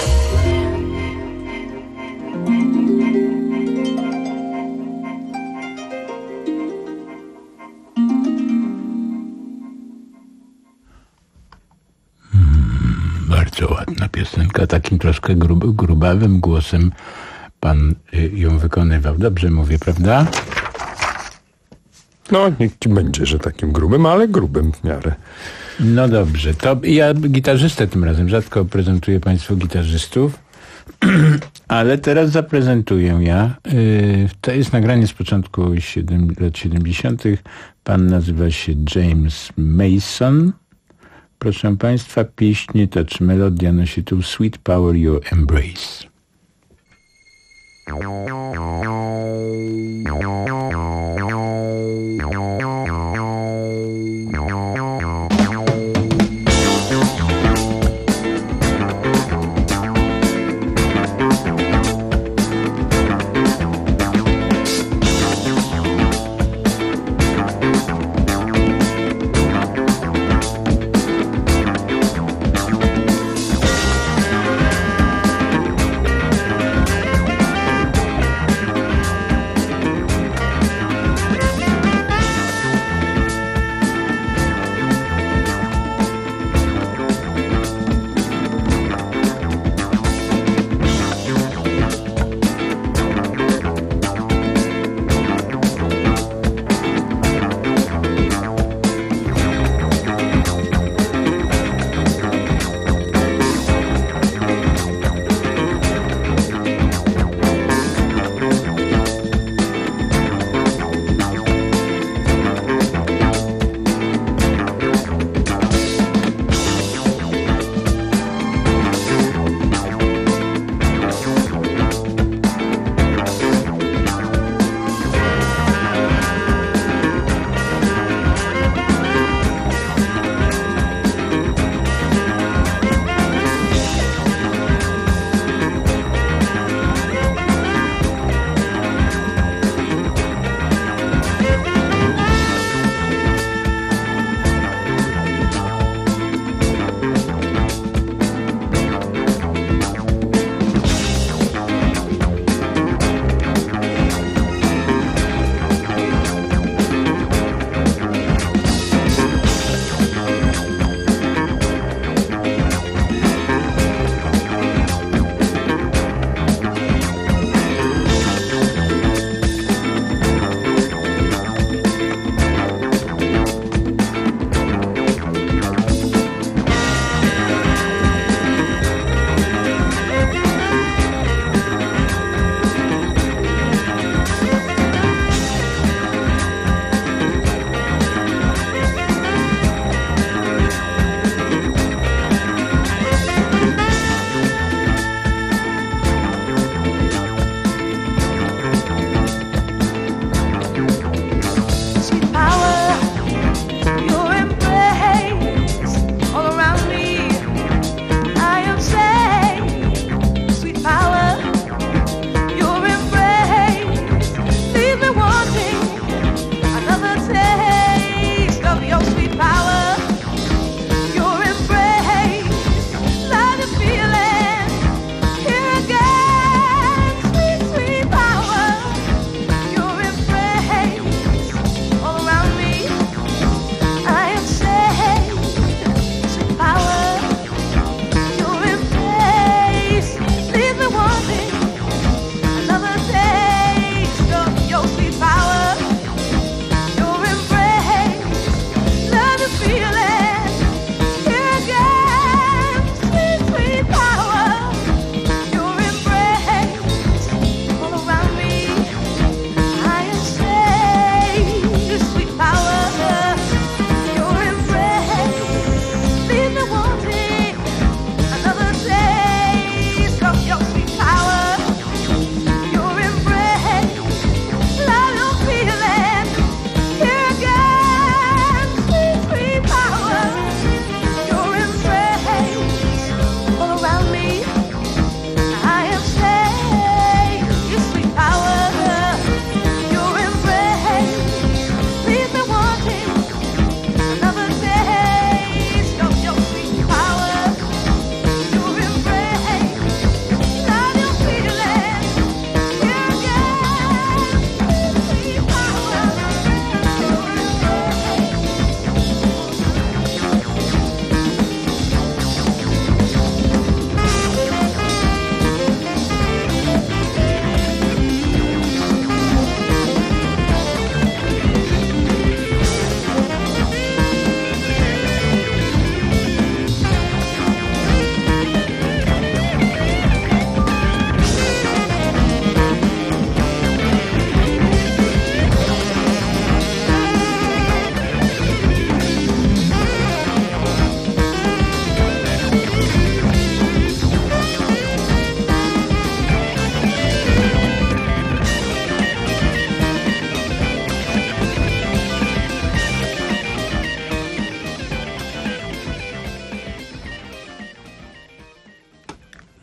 Bardzo ładna piosenka, takim troszkę grub, grubawym głosem pan y, ją wykonywał. Dobrze mówię, prawda?
No, niech ci będzie, że takim grubym, ale grubym w miarę.
No dobrze, to ja gitarzystę tym razem, rzadko prezentuję państwu gitarzystów, ale teraz zaprezentuję ja. Y, to jest nagranie z początku siedem, lat siedemdziesiątych. Pan nazywa się James Mason. Proszę państwa, pieśń, to czy melodia nosi tu Sweet Power Your Embrace.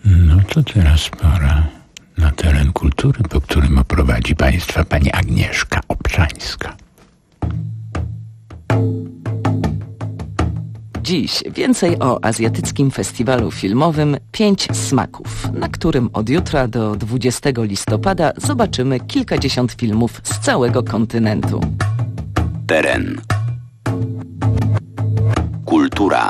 No to teraz pora na teren kultury, po którym oprowadzi Państwa pani Agnieszka Obszańska.
Dziś więcej o azjatyckim festiwalu filmowym Pięć Smaków, na którym od jutra do dwudziestego listopada zobaczymy kilkadziesiąt filmów z całego kontynentu.
Teren. Kultura.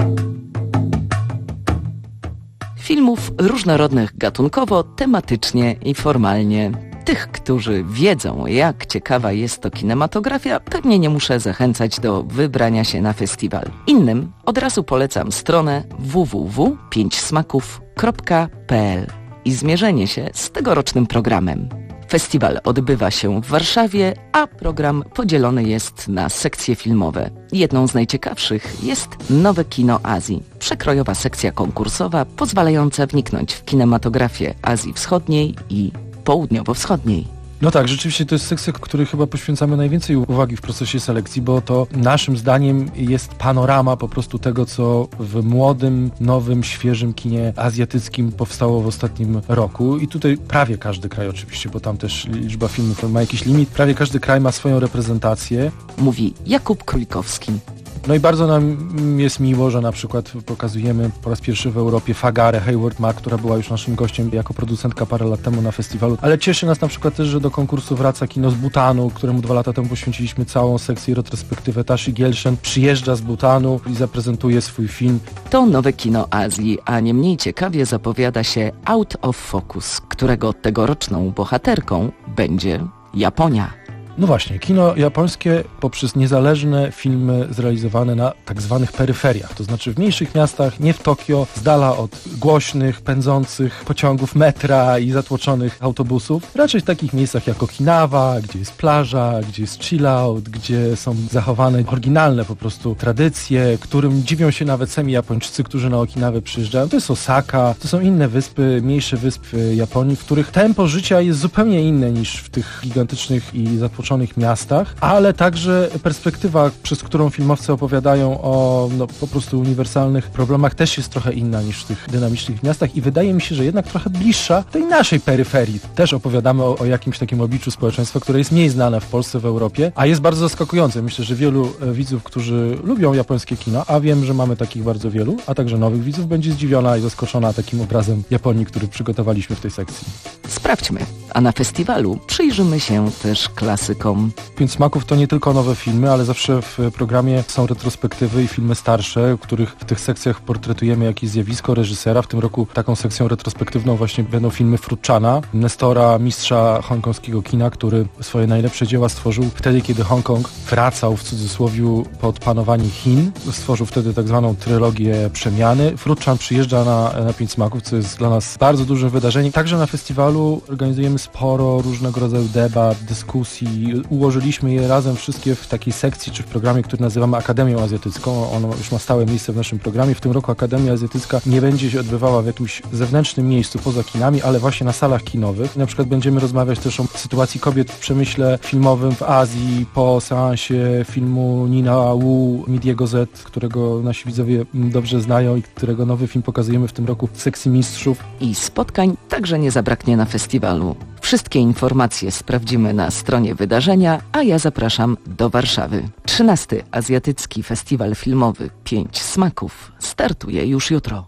Filmów różnorodnych gatunkowo, tematycznie i formalnie. Tych, którzy wiedzą, jak ciekawa jest to kinematografia, pewnie nie muszę zachęcać do wybrania się na festiwal. Innym od razu polecam stronę w w w kropka pięć smaków kropka p l i zmierzenie się z tegorocznym programem. Festiwal odbywa się w Warszawie, a program podzielony jest na sekcje filmowe. Jedną z najciekawszych jest Nowe Kino Azji, przekrojowa sekcja konkursowa pozwalająca wniknąć w kinematografię Azji Wschodniej i Południowo-Wschodniej.
No tak, rzeczywiście to jest sekcja, której chyba poświęcamy najwięcej uwagi w procesie selekcji, bo to naszym zdaniem jest panorama po prostu tego, co w młodym, nowym, świeżym kinie azjatyckim powstało w ostatnim roku. I tutaj prawie każdy kraj oczywiście, bo tam też liczba filmów ma jakiś limit, prawie każdy kraj ma swoją reprezentację.
Mówi Jakub Krójkowski.
No i bardzo nam jest miło, że na przykład pokazujemy po raz pierwszy w Europie Fagarę Hayward Mack, która była już naszym gościem jako producentka parę lat temu na festiwalu. Ale cieszy nas na przykład też, że do konkursu wraca kino z Butanu, któremu dwa lata temu poświęciliśmy całą sekcję i retrospektywę. Tashi Gyaltsen przyjeżdża z Butanu i zaprezentuje swój film.
To Nowe Kino Azji, a nie mniej ciekawie zapowiada się Out of Focus, którego tegoroczną bohaterką będzie Japonia.
No właśnie, kino japońskie poprzez niezależne filmy zrealizowane na tak zwanych peryferiach, to znaczy w mniejszych miastach, nie w Tokio, z dala od głośnych, pędzących pociągów metra i zatłoczonych autobusów, raczej w takich miejscach jak Okinawa, gdzie jest plaża, gdzie jest chill out, gdzie są zachowane oryginalne po prostu tradycje, którym dziwią się nawet sami Japończycy, którzy na Okinawę przyjeżdżają. To jest Osaka, to są inne wyspy, mniejsze wyspy Japonii, w których tempo życia jest zupełnie inne niż w tych gigantycznych i zatłoczonych miastach, ale także perspektywa, przez którą filmowcy opowiadają o no, po prostu uniwersalnych problemach, też jest trochę inna niż w tych dynamicznych miastach i wydaje mi się, że jednak trochę bliższa tej naszej peryferii. Też opowiadamy o, o jakimś takim obliczu społeczeństwa, które jest mniej znane w Polsce, w Europie, a jest bardzo zaskakujące. Myślę, że wielu widzów, którzy lubią japońskie kino, a wiem, że mamy takich bardzo wielu, a także nowych widzów, będzie zdziwiona i zaskoczona takim obrazem Japonii, który przygotowaliśmy w tej sekcji.
Sprawdźmy, a na festiwalu przyjrzymy się też klasykom.
Pięć Smaków to nie tylko nowe filmy, ale zawsze w programie są retrospektywy i filmy starsze, w których w tych sekcjach portretujemy jakieś zjawisko reżysera. W tym roku taką sekcją retrospektywną właśnie będą filmy Fruchana, Nestora, mistrza hongkongskiego kina, który swoje najlepsze dzieła stworzył wtedy, kiedy Hongkong wracał w cudzysłowie pod panowanie Chin. Stworzył wtedy tak zwaną trylogię przemiany. Fruchan przyjeżdża na, na Pięć Smaków, co jest dla nas bardzo dużym wydarzeniem. Także na festiwalu organizujemy sporo różnego rodzaju debat, dyskusji. Ułożyliśmy je razem wszystkie w takiej sekcji, czy w programie, który nazywamy Akademią Azjatycką. Ono już ma stałe miejsce w naszym programie. W tym roku Akademia Azjatycka nie będzie się odbywała w jakimś zewnętrznym miejscu poza kinami, ale właśnie na salach kinowych. Na przykład będziemy rozmawiać też o sytuacji kobiet w przemyśle filmowym w Azji po seansie filmu Nina Wu, Midiego Z, którego nasi widzowie dobrze znają i którego nowy film pokazujemy w tym roku w sekcji mistrzów.
I spotkań także nie zabraknie na festiwalu. Wszystkie informacje sprawdzimy na stronie wydarzenia, a ja zapraszam do Warszawy. trzynasty Azjatycki Festiwal Filmowy Pięć Smaków startuje już jutro.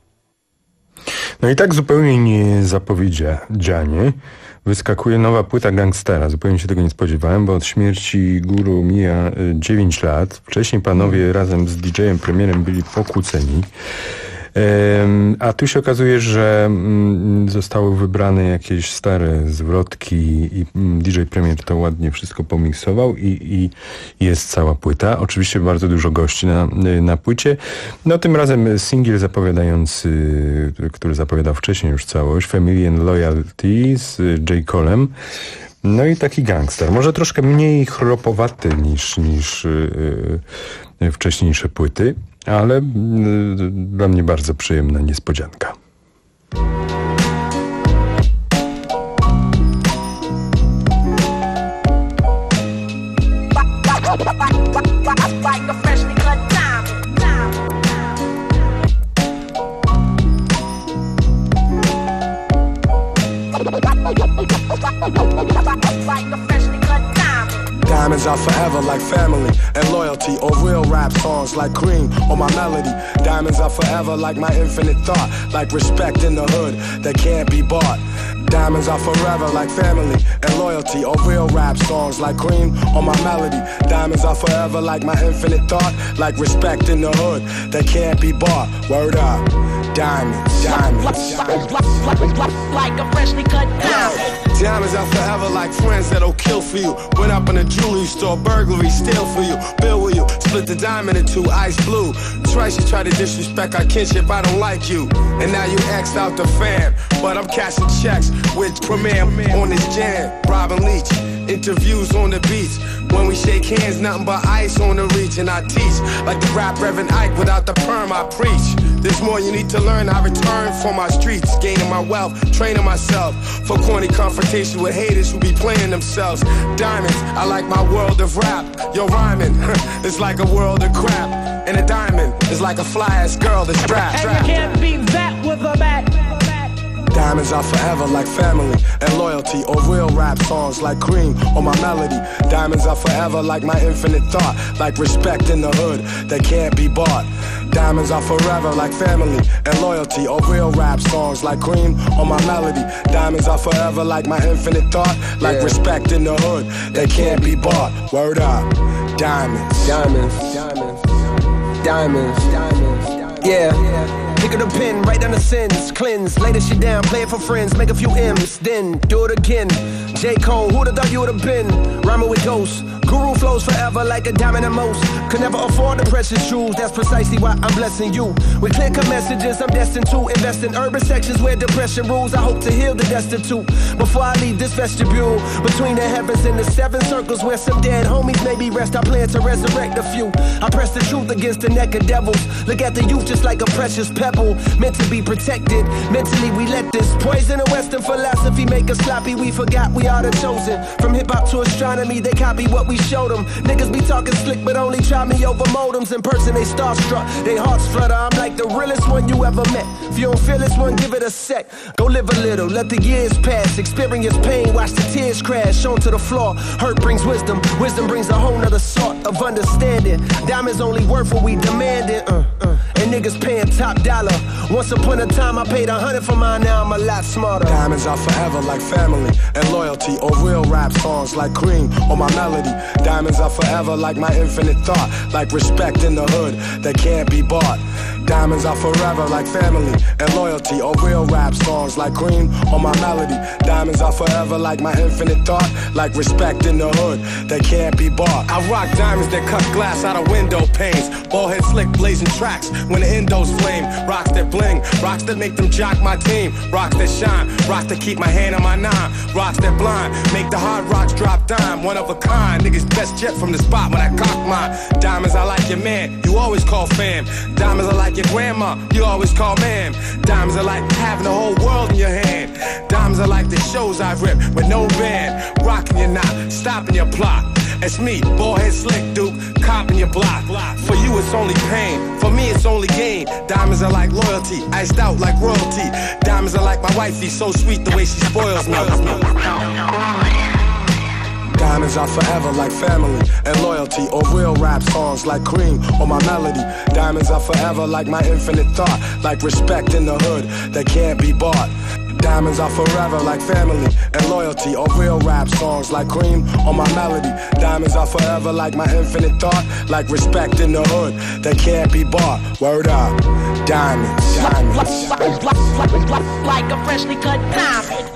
No i tak zupełnie niezapowiedzianie wyskakuje nowa płyta gangstera. Zupełnie się tego nie spodziewałem, bo od śmierci guru mija dziewięć lat. Wcześniej panowie razem z D J-em Premierem byli pokłóceni. A tu się okazuje, że zostały wybrane jakieś stare zwrotki i D J Premier to ładnie wszystko pomiksował i, i jest cała płyta. Oczywiście bardzo dużo gości na, na płycie. No tym razem singiel zapowiadający, który zapowiadał wcześniej już całość, Family and Loyalty z J. Colem. No i taki gangster. Może troszkę mniej chropowaty niż, niż yy, wcześniejsze płyty, ale yy, dla mnie bardzo przyjemna niespodzianka.
like a freshly cut diamond.
Diamonds are forever like family and loyalty, or real rap songs like cream or my melody. Diamonds are forever like my infinite thought, like respect in the hood that can't be bought. Diamonds are forever like family and loyalty, or real rap songs like cream or my melody. Diamonds are forever like my infinite thought, like respect in the hood that can't be bought. Word up. Diamonds, diamonds, diamonds.
Like a freshly cut diamond.
Diamonds are forever like friends that'll kill for you. Went up in a jewelry store, burglary, steal for you. Bill with you, split the diamond in two, ice blue. Twice you try to disrespect our kinship, I don't like you. And now you X'd out the fam. But I'm cashing checks with Premier on this jam. Robin Leach, interviews on the beach. When we shake hands, nothing but ice on the reach. And I teach like the rap Reverend Ike, without the perm I preach. There's more you need to learn, I return from my streets, gaining my wealth, training myself for corny confrontation with haters who be playing themselves. Diamonds, I like my world of rap. Yo, rhyming, it's like a world of crap. And a diamond is like a fly-ass girl that's strapped.
And you can't beat that with a bat.
Diamonds are forever like family and loyalty, or real rap songs like cream or my melody. Diamonds are forever like my infinite thought, like respect in the hood that can't be bought. Diamonds are forever like family and loyalty, or real rap songs like cream or my melody. Diamonds are forever like my infinite thought, like yeah. respect in the hood that can't be bought. Word up. Diamonds, diamonds, diamonds, diamonds, diamonds, yeah.
Pick up the pen, write down the sins, cleanse, lay this shit down, play it for friends, make a few M's, then do it again. J. Cole, who'da thought you would've been? Rhyming with ghosts, guru flows forever like a diamond at most. Could never afford the precious jewels, that's precisely why I'm blessing you. With clear-cut messages, I'm destined to invest in urban sections where depression rules. I hope to heal the destitute before I leave this vestibule. Between the heavens and the seven circles where some dead homies maybe rest, I plan to resurrect a few. I press the truth against the neck of devils. Look at the youth just like a precious pebble, meant to be protected. Mentally we let this poison of Western philosophy make us sloppy. We forgot we are the chosen. From hip-hop to astronomy, they copy what we showed them. Niggas be talking slick but only try me over modems. In person they starstruck, they hearts flutter. I'm like the realest one you ever met. If you don't feel this one, give it a sec. Go live a little, let the years pass. Experience pain, watch the tears crash onto the floor. Hurt brings wisdom, wisdom brings a whole nother sort of understanding. Diamonds only worth what we demanding, uh, uh. And niggas paying top dollar. Once upon a time I paid a hundred for mine, now I'm a lot smarter.
Diamonds are forever like family and loyalty, or real rap songs like cream or my melody. Diamonds are forever like my infinite thought, like respect in the hood that can't be bought. Diamonds are forever like family and loyalty, or real rap songs like cream or my melody. Diamonds are forever like my infinite thought, like respect in the hood that can't be bought. I rock diamonds that cut glass out of window panes, ball head slick blazing tracks when the endos flame. Rocks that bling, rocks that make them jock my team. Rocks that shine, rocks that keep my hand on my nine. Rocks that blind, make the hard rocks drop dime. One of a kind, niggas best jet from the spot when I cock mine. Diamonds are like your man, you always call fam. Diamonds are like your grandma, you always call ma'am. Diamonds are like having the whole world in your hand. Diamonds are like the shows I've ripped with no band. Rocking your knot, stopping your plot. It's me, ballhead slick duke, copping your block. For you it's only pain, for me it's only gain. Diamonds are like loyalty, iced out like royalty. Diamonds are like my wifey, so sweet the way she spoils me. Diamonds are forever like family and loyalty, or real rap songs like cream or my melody. Diamonds are forever like my infinite thought, like respect in the hood that can't be bought. Diamonds are forever like family and loyalty, or real rap songs like cream or my melody. Diamonds are forever like my infinite thought, like respect in the hood that can't be bought. Word up. Diamonds, diamonds, diamonds.
Like a freshly cut diamond.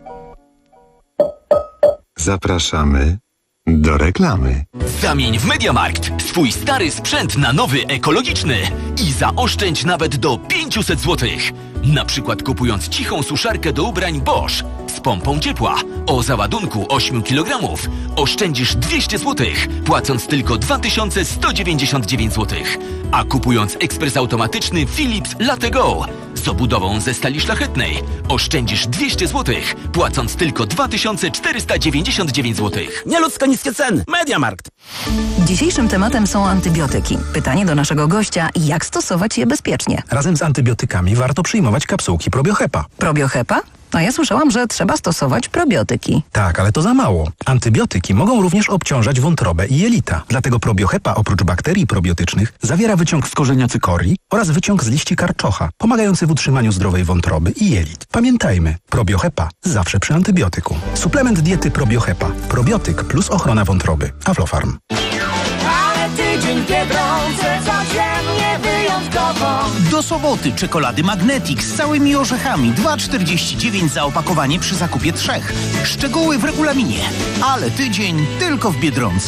Zapraszamy do reklamy.
Zamień w MediaMarkt swój stary sprzęt na nowy ekologiczny i zaoszczędź nawet do pięćset złotych. Na przykład kupując cichą suszarkę do ubrań Bosch z pompą ciepła o załadunku osiem kilogramów oszczędzisz dwieście złotych, płacąc tylko dwa tysiące sto dziewięćdziesiąt dziewięć złotych. A kupując ekspres automatyczny Philips Latte Go z obudową ze stali szlachetnej oszczędzisz dwieście złotych, płacąc tylko dwa tysiące czterysta dziewięćdziesiąt dziewięć złotych.
Nieludzko niskie ceny. MediaMarkt.
Dzisiejszym tematem są antybiotyki. Pytanie do naszego gościa, jak stosować je bezpiecznie?
Razem z antybiotykami warto przyjmować kapsułki Probiohepa.
Probiohepa? A ja słyszałam, że trzeba stosować probiotyki.
Tak, ale to za mało. Antybiotyki mogą również obciążać wątrobę i jelita. Dlatego probiohepa oprócz bakterii probiotycznych zawiera wyciąg z korzenia cykorii oraz wyciąg z liści karczocha, pomagający w utrzymaniu zdrowej wątroby i jelit. Pamiętajmy, probiohepa zawsze przy antybiotyku. Suplement diety probiohepa. Probiotyk plus ochrona wątroby. Aflofarm.
Ale tydzień w Biedronce codziennie wyjątkowo.
Do soboty czekolady Magnetic z całymi orzechami. dwa czterdzieści dziewięć za opakowanie przy zakupie trzech. Szczegóły w regulaminie. Ale tydzień tylko w Biedronce.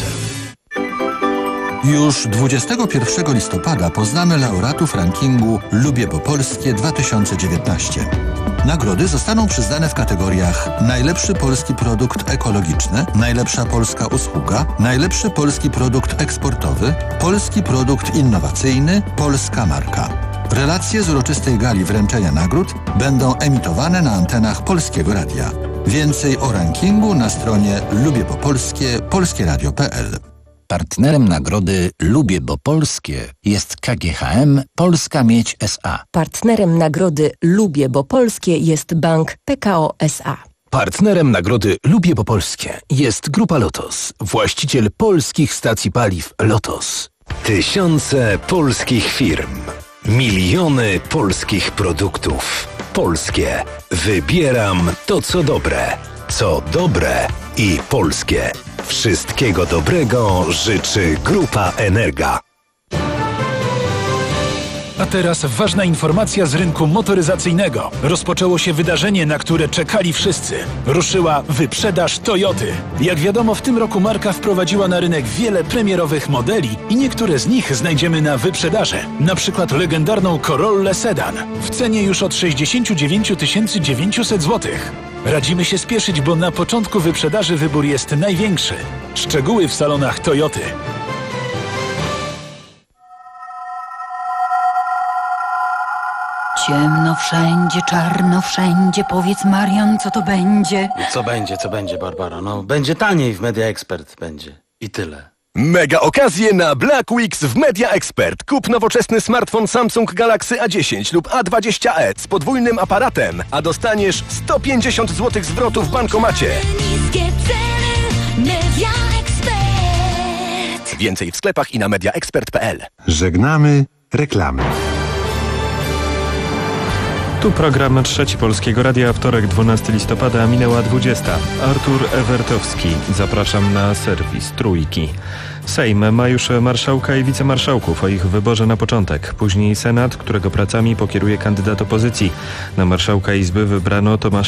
Już dwudziestego pierwszego listopada poznamy laureatów rankingu Lubię Bo Polskie dwa tysiące dziewiętnaście. Nagrody zostaną przyznane w kategoriach najlepszy polski produkt ekologiczny, najlepsza polska usługa, najlepszy polski produkt eksportowy, polski produkt innowacyjny, polska marka. Relacje z uroczystej gali wręczenia nagród będą emitowane na antenach Polskiego Radia. Więcej o rankingu na stronie lubię bo polskie polskie radio kropka p l.
Partnerem nagrody Lubię Bo Polskie jest K G H M Polska Miedź S A.
Partnerem nagrody Lubię Bo Polskie jest Bank P K O S A.
Partnerem nagrody Lubię Bo Polskie jest Grupa Lotos, właściciel polskich stacji paliw Lotos.
Tysiące polskich firm, miliony polskich produktów. Polskie. Wybieram to, co dobre. Co dobre i polskie. Wszystkiego dobrego życzy Grupa Energa.
A teraz ważna informacja z rynku motoryzacyjnego. Rozpoczęło się wydarzenie, na które czekali wszyscy. Ruszyła wyprzedaż Toyoty. Jak wiadomo, w tym roku marka wprowadziła na rynek wiele premierowych modeli i niektóre z nich znajdziemy na wyprzedaży. Na przykład legendarną Corollę Sedan w cenie już od sześćdziesiąt dziewięć tysięcy dziewięćset złotych. Radzimy się spieszyć, bo na początku wyprzedaży wybór jest największy. Szczegóły w salonach Toyoty.
Ciemno wszędzie, czarno wszędzie. Powiedz, Marian, co to będzie?
Co będzie, co będzie, Barbara? No, będzie taniej w Media Expert, będzie. I tyle.
Mega okazje na Black Weeks w Media Expert. Kup nowoczesny smartfon Samsung Galaxy A dziesięć lub A dwadzieścia e z podwójnym aparatem, a dostaniesz sto pięćdziesiąt złotych zwrotu w bankomacie.
Niskie ceny, Media Expert.
Więcej w sklepach i na media expert kropka p l.
Żegnamy reklamy.
Tu program Trzeci Polskiego Radia, wtorek dwunastego listopada, minęła dwudziesta. Artur Ewertowski. Zapraszam na serwis Trójki. Sejm ma już marszałka i wicemarszałków, o ich wyborze na początek. Później Senat, którego pracami pokieruje kandydat opozycji. Na marszałka Izby wybrano Tomasza